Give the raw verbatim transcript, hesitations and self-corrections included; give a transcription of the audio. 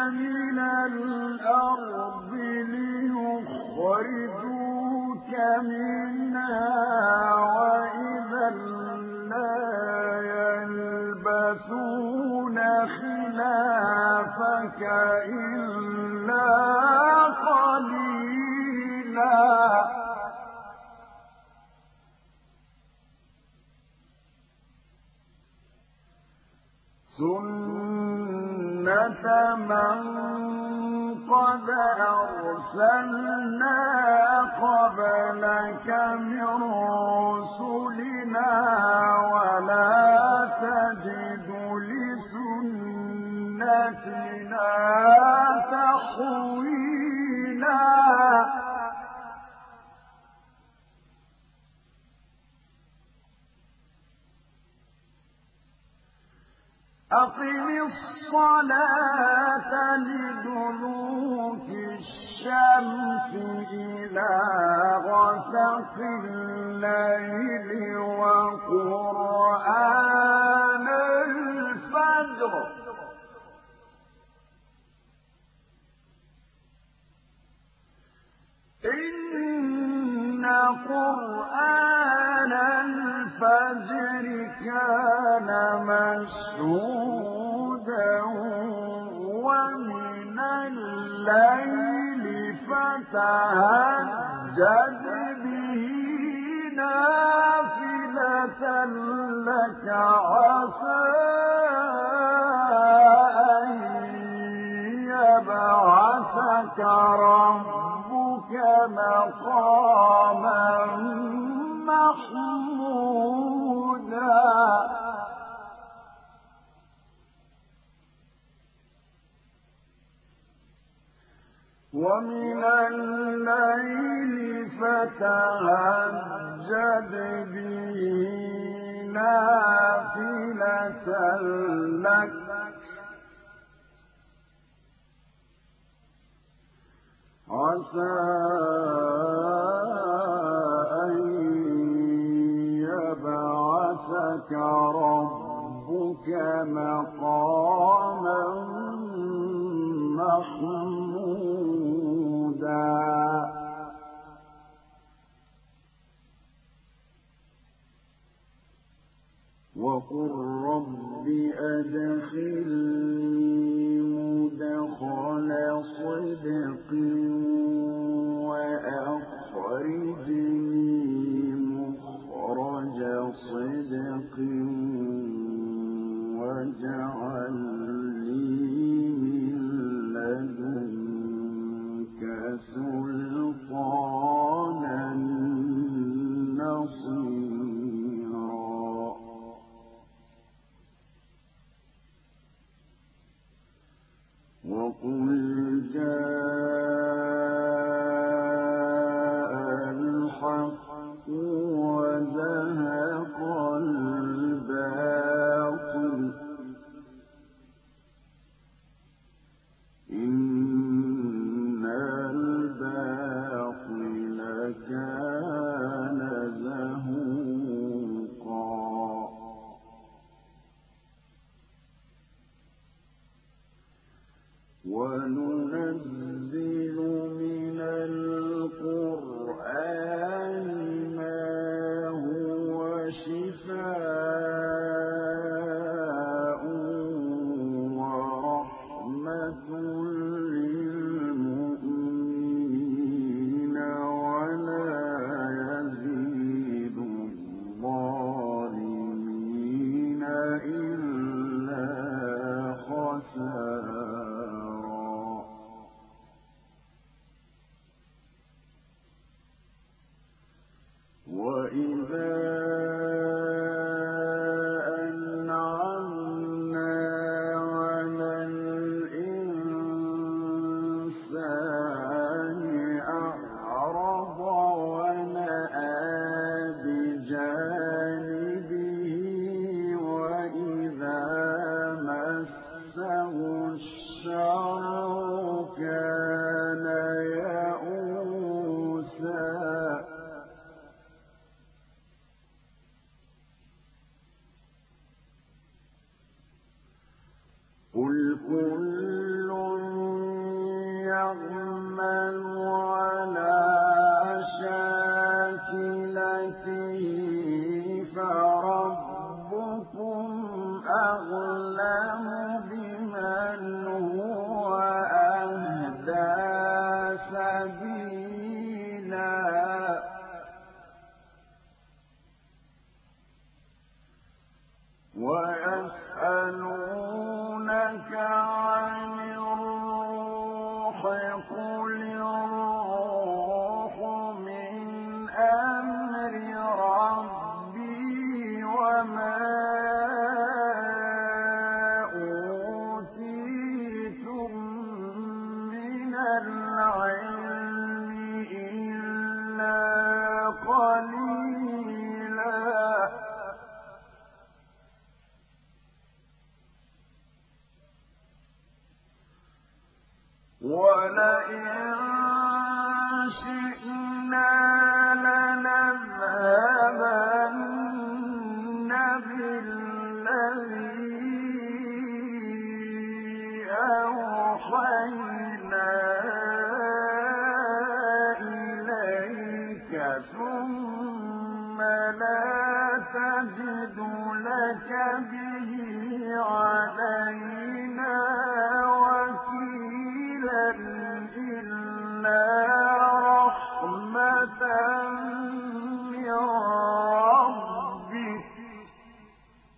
من الأرض ليخرجوك منها وإذا لا يلبثون خلافك إلا قليلا سنة من قد أرسلنا قبلك من رسلنا ولا تجد لسنتنا تحويلا أقم الصلاة لدلوك الشمس إلى غسق الليل وقرآن الفجر إن قرآن الفجر كان مشهودا ومن الليل فتهجد به نافلة لك عسى أن يبعثك ربك مقاما محمودا ومن الليل فتهجد به نافلة لك عسى أن يبعثك ربك مقاما محمودا وقل رب أدخلني مدخل صدق وأخرجني مخرج صدق واجعل لي من لدنك سلطانا نصيرا وقل جاء الحق وزهق الباطل إن الباطل كان زهوقا وننزل من القرآن ما هو شفاء ورحمة للمؤمنين ولا يزيد الظالمين إلا خسارا وإذا أنعمنا على الإنسان أعرض ونأى بجانبه وإذا مسه الشر كان يئوسا شئنا لنذهبن بالذي أوحينا إليك ثم لا تجد لك به علينا